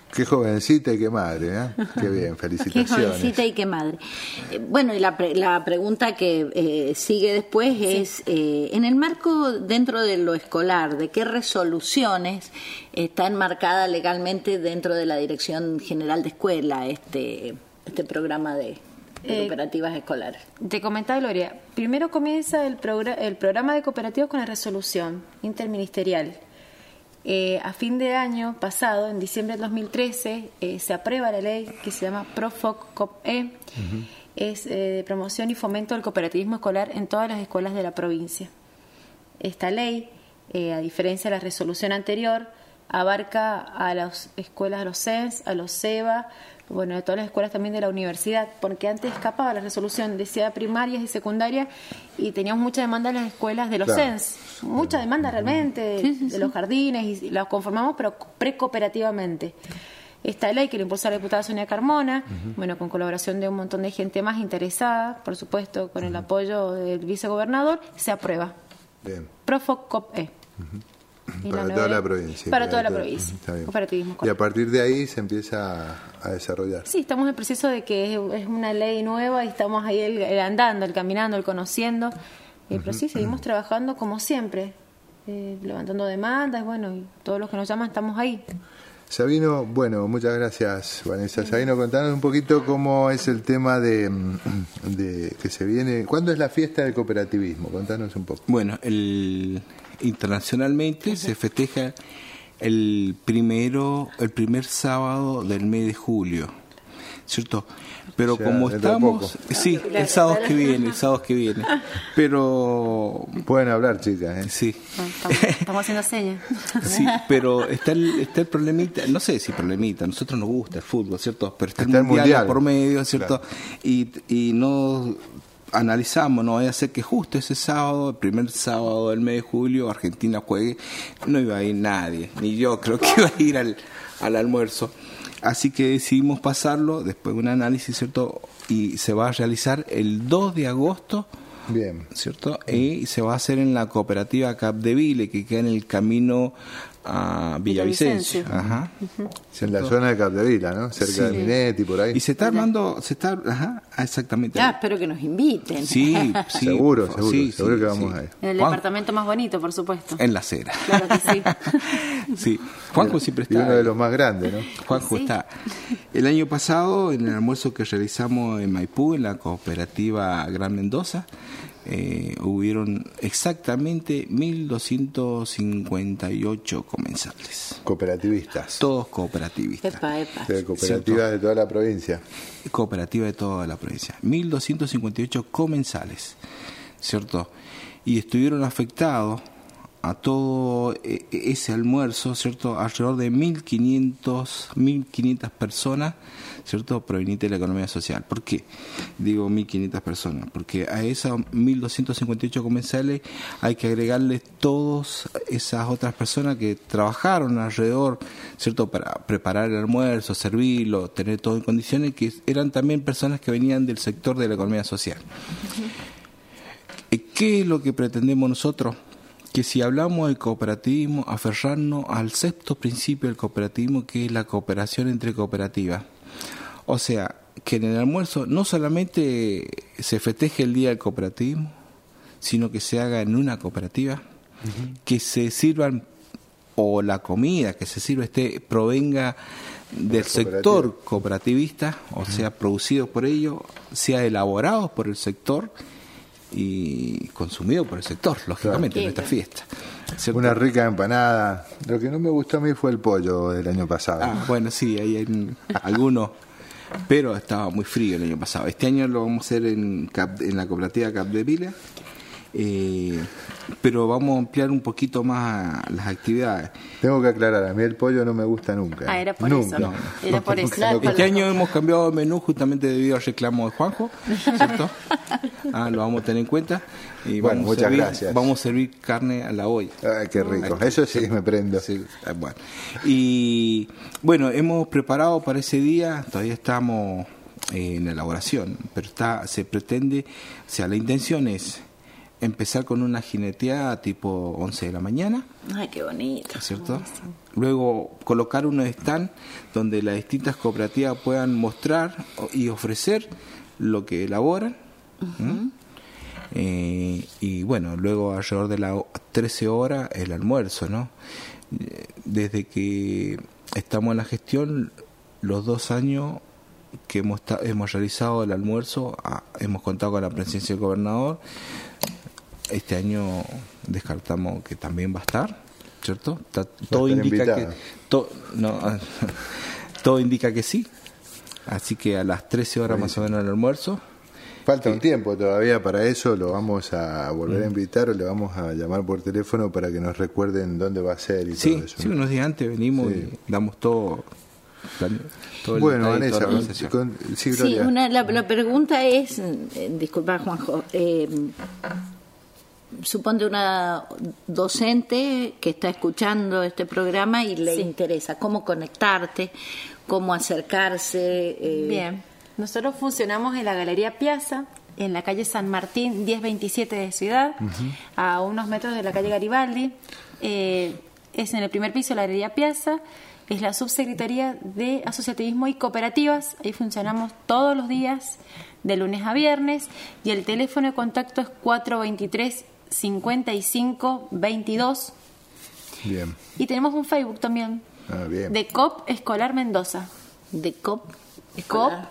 Qué jovencita y qué madre, ¿eh? Qué bien, felicitaciones. Qué jovencita y qué madre. Bueno, y la pregunta que sigue después es, en el marco dentro de lo escolar, ¿de qué resoluciones está enmarcada legalmente dentro de la Dirección General de Escuela este programa de cooperativas escolares? Te comentaba, Gloria, primero comienza el programa de cooperativas con la resolución interministerial. A fin de año pasado, en diciembre del 2013, se aprueba la ley que se llama PROFOC-COP-E, es de promoción y fomento del cooperativismo escolar en todas las escuelas de la provincia. Esta ley, a diferencia de la resolución anterior, abarca a las escuelas, a los CENS, a los CEBA, bueno, a todas las escuelas también de la universidad, porque antes escapaba la resolución, decía primarias y secundarias, y teníamos mucha demanda en las escuelas de los CENS, mucha demanda realmente, de los jardines, y las conformamos, pero precooperativamente. Esta ley que le impulsó la diputada Sonia Carmona, bueno, con colaboración de un montón de gente más interesada, por supuesto, con el apoyo del vicegobernador, se aprueba. Bien. PROFOC-COP-E. Para toda la provincia. Para toda la provincia. Cooperativismo escolar. Y a partir de ahí se empieza a desarrollar. Sí, estamos en el proceso de que es una ley nueva y estamos ahí el andando, el caminando, el conociendo. Pero sí, seguimos trabajando como siempre, levantando demandas, bueno, y todos los que nos llaman estamos ahí. Sabino, bueno, muchas gracias, Vanessa. Sabino, contanos un poquito cómo es el tema de que se viene. ¿Cuándo es la fiesta del cooperativismo? Contanos un poco. Bueno, internacionalmente se festeja el primer sábado del mes de julio, ¿cierto? Pero o sea, como estamos, sí, el sábado que viene, pero pueden hablar, chicas, ¿eh? Sí, estamos haciendo señas. Sí, pero está el problemita, no sé si problemita, a nosotros nos gusta el fútbol, ¿cierto? Pero está el mundial por medio, ¿cierto? Claro. Y no analizamos, no vaya a ser que justo ese sábado, el primer sábado del mes de julio, Argentina juegue, no iba a ir nadie, ni yo creo que iba a ir al almuerzo. Así que decidimos pasarlo después de un análisis, ¿cierto? Y se va a realizar el 2 de agosto, bien, ¿cierto? Y se va a hacer en la cooperativa Capdeville, que queda en el camino a Villavicencio. Ajá. En la zona de Capdeville, ¿no? Cerca de Minetti, por ahí. Y se está armando, exactamente. Ya, espero que nos inviten. Sí, seguro que vamos a ir. En el departamento más bonito, por supuesto. En la acera. Claro que sí. Sí, Juanjo siempre está. Y uno de los más grandes, ¿no? Juanjo está. El año pasado, en el almuerzo que realizamos en Maipú, en la cooperativa Gran Mendoza, hubieron exactamente 1.258 comensales. Cooperativistas. Todos cooperativistas. Epa. De cooperativas de toda la provincia. Cooperativa de toda la provincia. 1.258 comensales, ¿cierto? Y estuvieron afectados a todo ese almuerzo, ¿cierto? Alrededor de 1.500 personas, ¿cierto? Provenientes de la economía social. ¿Por qué digo 1.500 personas? Porque a esas 1.258 comensales hay que agregarles todas esas otras personas que trabajaron alrededor, ¿cierto? Para preparar el almuerzo, servirlo, tener todo en condiciones, que eran también personas que venían del sector de la economía social. ¿Qué es lo que pretendemos nosotros? Que si hablamos de cooperativismo, aferrarnos al sexto principio del cooperativismo, que es la cooperación entre cooperativas. O sea, que en el almuerzo no solamente se festeje el día del cooperativismo, sino que se haga en una cooperativa, que se sirvan, o la comida que se sirva provenga del sector cooperativista, o sea, producido por ellos, sea elaborado por el sector y consumido por el sector, lógicamente, en nuestra fiesta, ¿cierto? Una rica empanada. Lo que no me gustó a mí fue el pollo del año pasado. Bueno, sí, ahí hay algunos, pero estaba muy frío el año pasado. Este año lo vamos a hacer en la cooperativa Capdeville, pero vamos a ampliar un poquito más las actividades. Tengo que aclarar, a mí el pollo no me gusta nunca. Era por nunca. eso. Era por eso. Este año hemos cambiado de menú justamente debido al reclamo de Juanjo, ¿cierto? Lo vamos a tener en cuenta. Y bueno, muchas gracias. Vamos a servir carne a la olla. Ay, qué rico. Eso sí me prendo. Sí, bueno. Y bueno, hemos preparado para ese día, todavía estamos en elaboración, pero se pretende, o sea, la intención es empezar con una jineteada tipo 11 de la mañana. Ay, qué bonito. ¿Cierto? Luego colocar unos stand donde las distintas cooperativas puedan mostrar y ofrecer lo que elaboran. Y bueno, luego alrededor de las 13 horas el almuerzo, ¿no? Desde que estamos en la gestión, los 2 años que hemos realizado el almuerzo, hemos contado con la presencia del gobernador. Este año descartamos que también va a estar, ¿cierto? Todo indica que todo indica que sí. Así que a las 13 horas más o menos el almuerzo. Falta un tiempo todavía para eso, lo vamos a volver a invitar o le vamos a llamar por teléfono para que nos recuerden dónde va a ser y todo eso. Sí, unos días antes venimos y damos todo bueno, Vanessa, la pregunta es, disculpa Juanjo, suponte una docente que está escuchando este programa y le interesa cómo conectarte, cómo acercarse. Bien, nosotros funcionamos en la Galería Piazza, en la calle San Martín 1027 de Ciudad, a unos metros de la calle Garibaldi. Es en el primer piso de la Galería Piazza. Es la Subsecretaría de Asociativismo y Cooperativas. Ahí funcionamos todos los días, de lunes a viernes, y el teléfono de contacto es 423-5522. Bien. Y tenemos un Facebook también, bien. de COP Escolar Mendoza. De COP Escolar.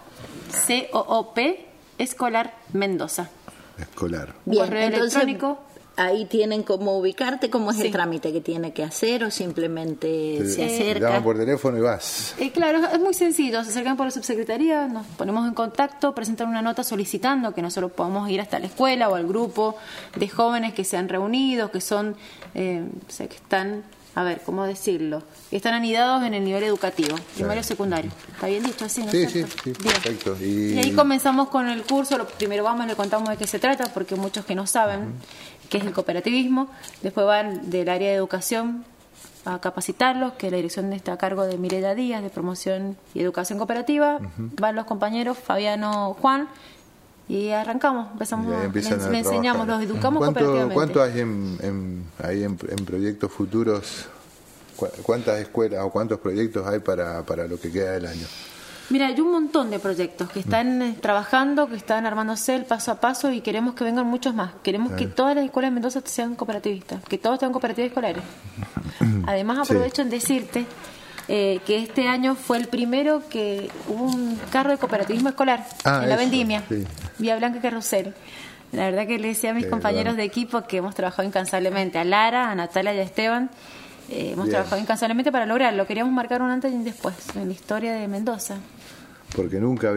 C-O-O-P Escolar Mendoza. Escolar. Bien, correo electrónico. Ahí tienen cómo ubicarte, cómo es el trámite que tiene que hacer o simplemente se acerca. Llaman por teléfono y vas. Claro, es muy sencillo. Se acercan por la subsecretaría, nos ponemos en contacto, presentan una nota solicitando que nosotros podamos ir hasta la escuela o al grupo de jóvenes que se han reunido, que son, que están, ¿cómo decirlo? Que están anidados en el nivel educativo, primario o secundario. ¿Está bien dicho así, no es cierto? Sí, perfecto. Y ahí comenzamos con el curso. Primero vamos y le contamos de qué se trata, porque muchos que no saben qué es el cooperativismo. Después van del área de educación a capacitarlos, que la dirección está a cargo de Mireya Díaz, de promoción y educación cooperativa. Van los compañeros Fabiano, Juan, y arrancamos, empezamos, le enseñamos, los educamos cooperativamente. ¿Cuánto hay ahí en proyectos futuros? ¿Cuántas escuelas o cuántos proyectos hay para lo que queda del año? Mira, hay un montón de proyectos que están trabajando, que están armándose el paso a paso, y queremos que vengan muchos más. Queremos que todas las escuelas de Mendoza sean cooperativistas, que todos tengan cooperativas escolares. Además, aprovecho en decirte que este año fue el primero que hubo un carro de cooperativismo escolar en la Vendimia, Vía Blanca Carrusel. La verdad que le decía a mis compañeros de equipo que hemos trabajado incansablemente, a Lara, a Natalia y a Esteban. Hemos trabajado incansablemente para lograrlo. Queríamos marcar un antes y un después en la historia de Mendoza. Porque nunca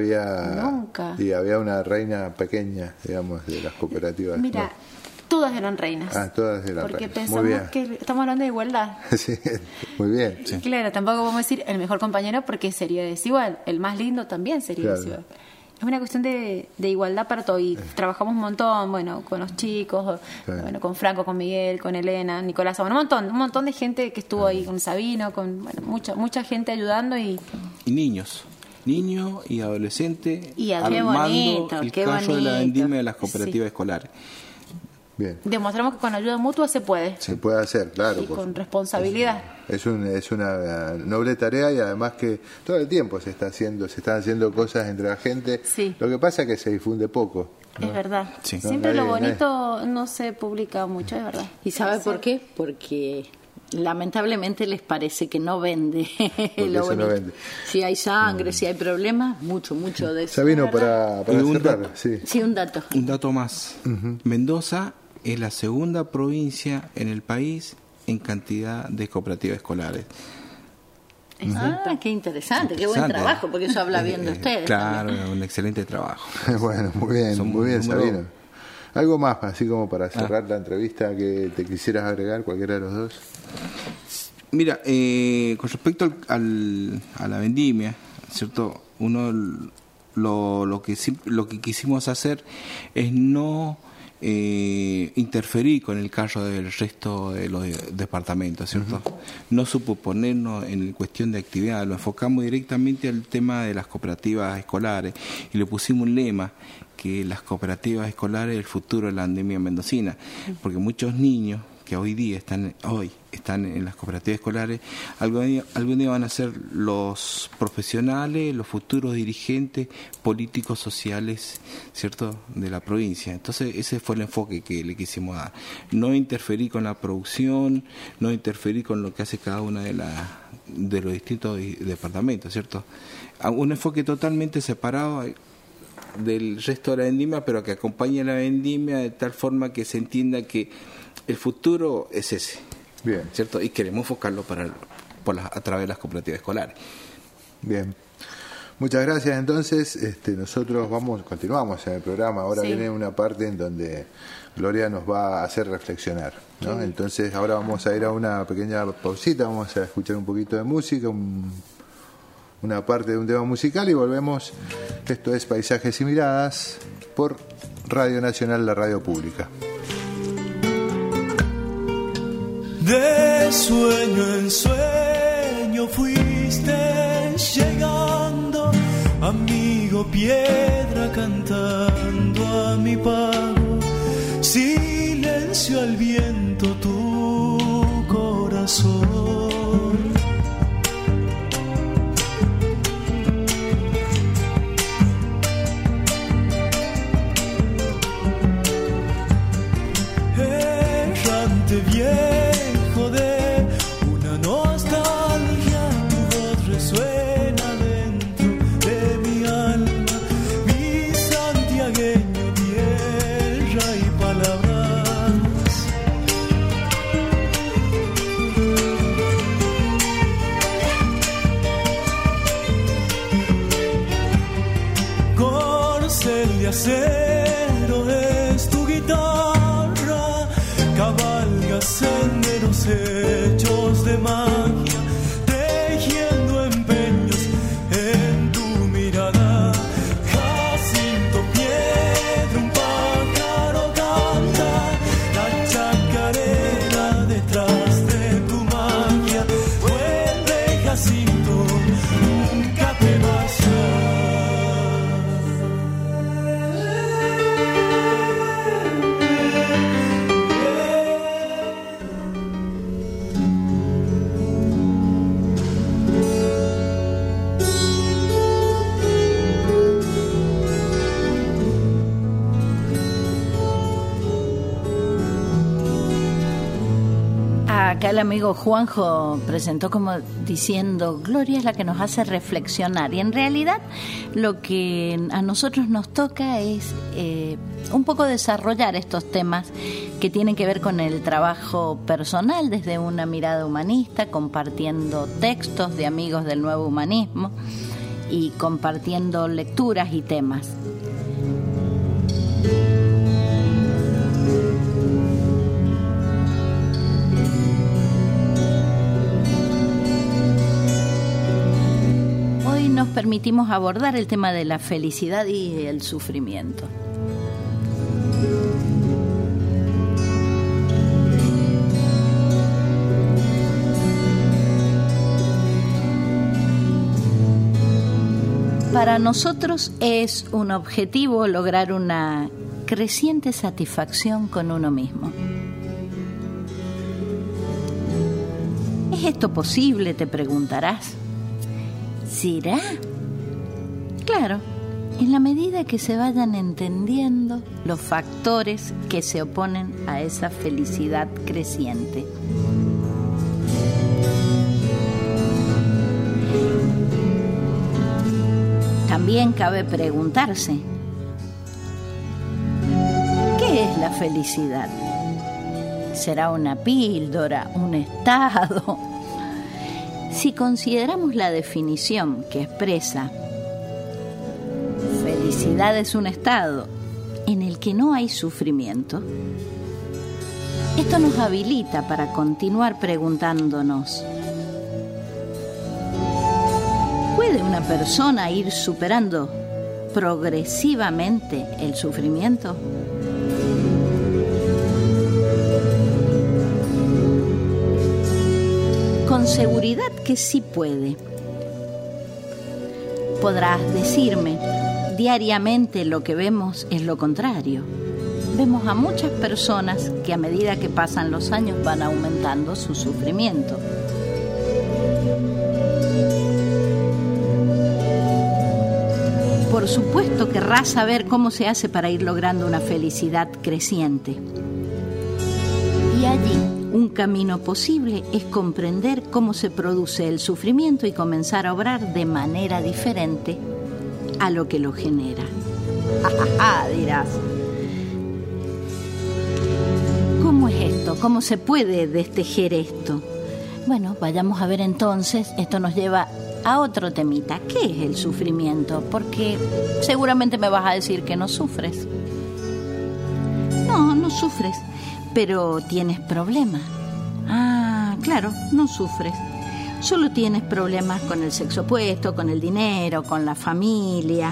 había una reina pequeña, digamos, de las cooperativas. Mira, todas eran reinas. Todas eran porque reinas. Pensamos que estamos hablando de igualdad. Sí, muy bien. Sí. Claro, tampoco podemos decir el mejor compañero porque sería desigual. El más lindo también sería desigual. Es una cuestión de igualdad para todo, y trabajamos un montón, con los chicos, con Franco, con Miguel, con Elena, Nicolás, un montón de gente que estuvo ahí, con Sabino, con mucha gente ayudando y niños y adolescentes y armando el carro de la vendimia de las cooperativas escolares. Bien. Demostramos que con ayuda mutua se puede. Se puede hacer, claro. Y con responsabilidad. Es una noble tarea, y además que todo el tiempo se están haciendo cosas entre la gente. Sí. Lo que pasa es que se difunde poco, ¿no? Es verdad. Sí. Siempre lo bonito no se publica mucho, es verdad. ¿Y sabe por qué? Porque lamentablemente les parece que no vende lo bonito. No vende. Si hay sangre, si hay problemas, mucho de eso. Sabino, para cerrar. Sí, un dato. Un dato más. Mendoza es la segunda provincia en el país en cantidad de cooperativas escolares. Qué interesante, qué buen trabajo, porque eso habla bien de ustedes. Claro, también. un excelente trabajo. Bueno, muy bien, Sabino. ¿Algo más, así como para cerrar la entrevista, que te quisieras agregar, cualquiera de los dos? Mira, con respecto a la vendimia, ¿cierto? Lo que quisimos hacer es no interferir con el carro del resto de los departamentos, ¿cierto? No supo ponernos en cuestión de actividad, lo enfocamos directamente al tema de las cooperativas escolares y le pusimos un lema, que las cooperativas escolares es el futuro de la endemia mendocina, porque muchos niños que hoy día están en las cooperativas escolares, algún día van a ser los profesionales, los futuros dirigentes políticos, sociales, ¿cierto?, de la provincia. Entonces ese fue el enfoque que le quisimos dar. No interferir con la producción, no interferir con lo que hace cada una de los distintos departamentos, ¿cierto? Un enfoque totalmente separado del resto de la vendimia, pero que acompañe a la vendimia de tal forma que se entienda que el futuro es ese. Bien. ¿Cierto? Y queremos enfocarlo a través de las cooperativas escolares. Bien. Muchas gracias. Entonces, nosotros continuamos en el programa. Ahora viene una parte en donde Gloria nos va a hacer reflexionar, ¿no? Sí. Entonces, ahora vamos a ir a una pequeña pausita, vamos a escuchar un poquito de música, una parte de un tema musical y volvemos. Esto es Paisajes y Miradas por Radio Nacional, la radio pública. De sueño en sueño fuiste llegando, amigo piedra cantando a mi pago, silencio al viento tu corazón. Errante viejo de una nostalgia, tu voz resuena dentro de mi alma, mi santiagueño, tierra y palabras. Corcel de acero es tu guitarra, cabalga senderos hechos de magia, tejiendo empeños en tu mirada. Jacinto, piedra, un pájaro canta, la chacarera detrás de tu magia. Vuelve, Jacinto, nunca te vayas. Acá el amigo Juanjo presentó como diciendo, Gloria es la que nos hace reflexionar, y en realidad lo que a nosotros nos toca es un poco desarrollar estos temas que tienen que ver con el trabajo personal desde una mirada humanista, compartiendo textos de amigos del nuevo humanismo y compartiendo lecturas y temas. Nos permitimos abordar el tema de la felicidad y el sufrimiento. Para nosotros es un objetivo lograr una creciente satisfacción con uno mismo. ¿Es esto posible?, te preguntarás. ¿Será? Claro, en la medida que se vayan entendiendo los factores que se oponen a esa felicidad creciente. También cabe preguntarse, ¿qué es la felicidad? ¿Será una píldora, un estado? Si consideramos la definición que expresa felicidad es un estado en el que no hay sufrimiento, esto nos habilita para continuar preguntándonos, ¿puede una persona ir superando progresivamente el sufrimiento? seguridad que sí puede. Podrás decirme, diariamente lo que vemos es lo contrario. Vemos a muchas personas que a medida que pasan los años van aumentando su sufrimiento. Por supuesto querrás saber cómo se hace para ir logrando una felicidad creciente. Y allí, un camino posible es comprender cómo se produce el sufrimiento y comenzar a obrar de manera diferente a lo que lo genera. Dirás. ¿Cómo es esto? ¿Cómo se puede destejer esto? Bueno, vayamos a ver entonces, esto nos lleva a otro temita. ¿Qué es el sufrimiento? Porque seguramente me vas a decir que no sufres. No sufres, pero tienes problemas. Claro, no sufres. Solo tienes problemas con el sexo opuesto, con el dinero, con la familia.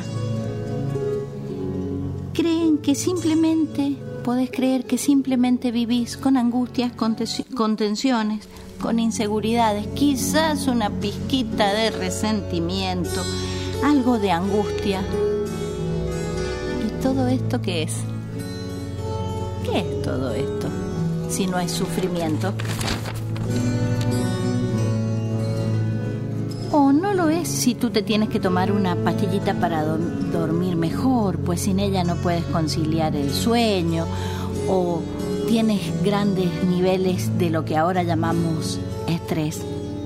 Podés creer que simplemente vivís con angustias, con tensiones, con inseguridades, quizás una pizquita de resentimiento, algo de angustia. ¿Y todo esto qué es? ¿Qué es todo esto? Si no es sufrimiento. O no lo es si tú te tienes que tomar una pastillita para dormir mejor, pues sin ella no puedes conciliar el sueño, o tienes grandes niveles de lo que ahora llamamos estrés.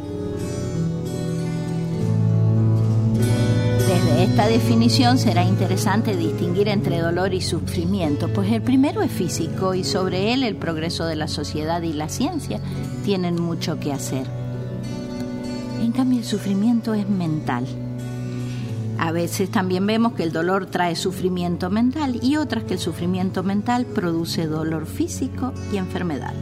Desde esta definición será interesante distinguir entre dolor y sufrimiento, pues el primero es físico y sobre él el progreso de la sociedad y la ciencia tienen mucho que hacer. En cambio, el sufrimiento es mental. A veces también vemos que el dolor trae sufrimiento mental y otras que el sufrimiento mental produce dolor físico y enfermedad.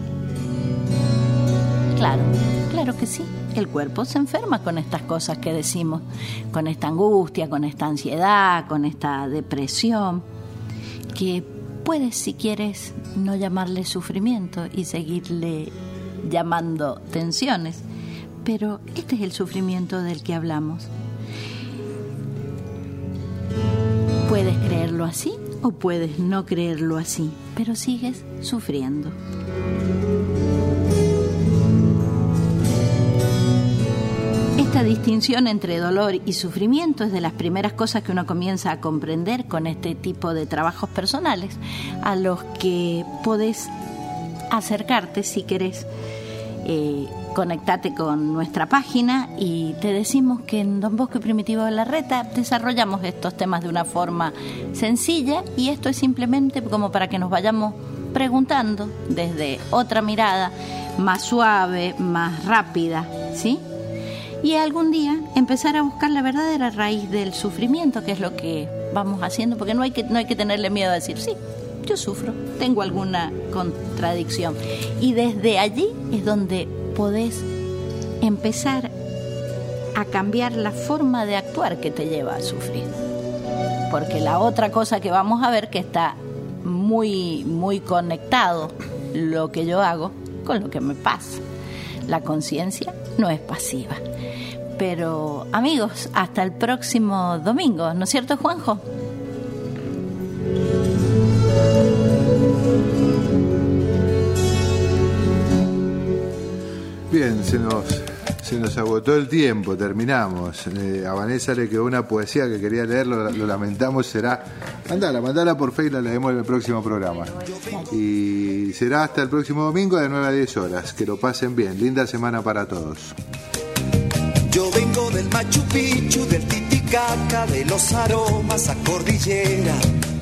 Claro que sí. El cuerpo se enferma con estas cosas que decimos, con esta angustia, con esta ansiedad, con esta depresión, que puedes, si quieres, no llamarle sufrimiento y seguirle llamando tensiones. Pero este es el sufrimiento del que hablamos. Puedes creerlo así o puedes no creerlo así, pero sigues sufriendo. Esta distinción entre dolor y sufrimiento es de las primeras cosas que uno comienza a comprender con este tipo de trabajos personales, a los que podés acercarte si querés. Conectate con nuestra página y te decimos que en Don Bosco y Primitivo de Larreta desarrollamos estos temas de una forma sencilla, y esto es simplemente como para que nos vayamos preguntando desde otra mirada más suave, más rápida, ¿sí? Y algún día empezar a buscar la verdadera raíz del sufrimiento, que es lo que vamos haciendo, porque no hay que tenerle miedo a decir, sí, yo sufro, tengo alguna contradicción. Y desde allí es donde podés empezar a cambiar la forma de actuar que te lleva a sufrir. Porque la otra cosa que vamos a ver, que está muy, muy conectado lo que yo hago con lo que me pasa. La conciencia no es pasiva. Pero, amigos, hasta el próximo domingo, ¿no es cierto, Juanjo? Bien, se nos agotó el tiempo, terminamos. A Vanessa le quedó una poesía que quería leer, lo lamentamos, será... Mandala por Facebook, la leemos en el próximo programa. Y será hasta el próximo domingo de 9 a 10 horas. Que lo pasen bien, linda semana para todos. Yo vengo del Machu Picchu, del Titicaca, de los aromas a cordillera.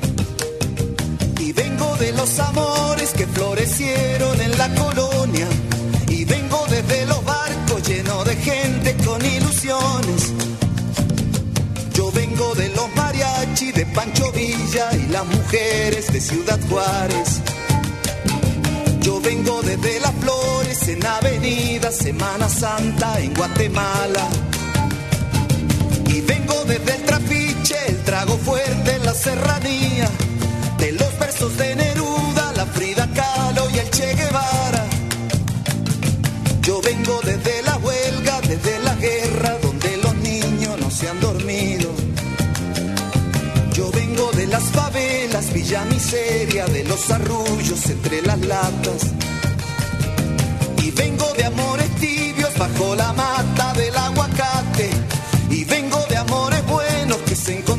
Y vengo de los amores que florecieron en la colonia. Y vengo desde los barcos llenos de gente con ilusiones. Yo vengo de los mariachis de Pancho Villa y las mujeres de Ciudad Juárez. Yo vengo desde las flores en Avenida Semana Santa en Guatemala. Y vengo desde el trapiche, el trago fuerte en la serranía, de los versos de Neruda, la Frida Kahlo y el Che Guevara. Yo vengo desde la huelga miseria de los arrullos entre las latas. Y vengo de amores tibios bajo la mata del aguacate. Y vengo de amores buenos que se encontraron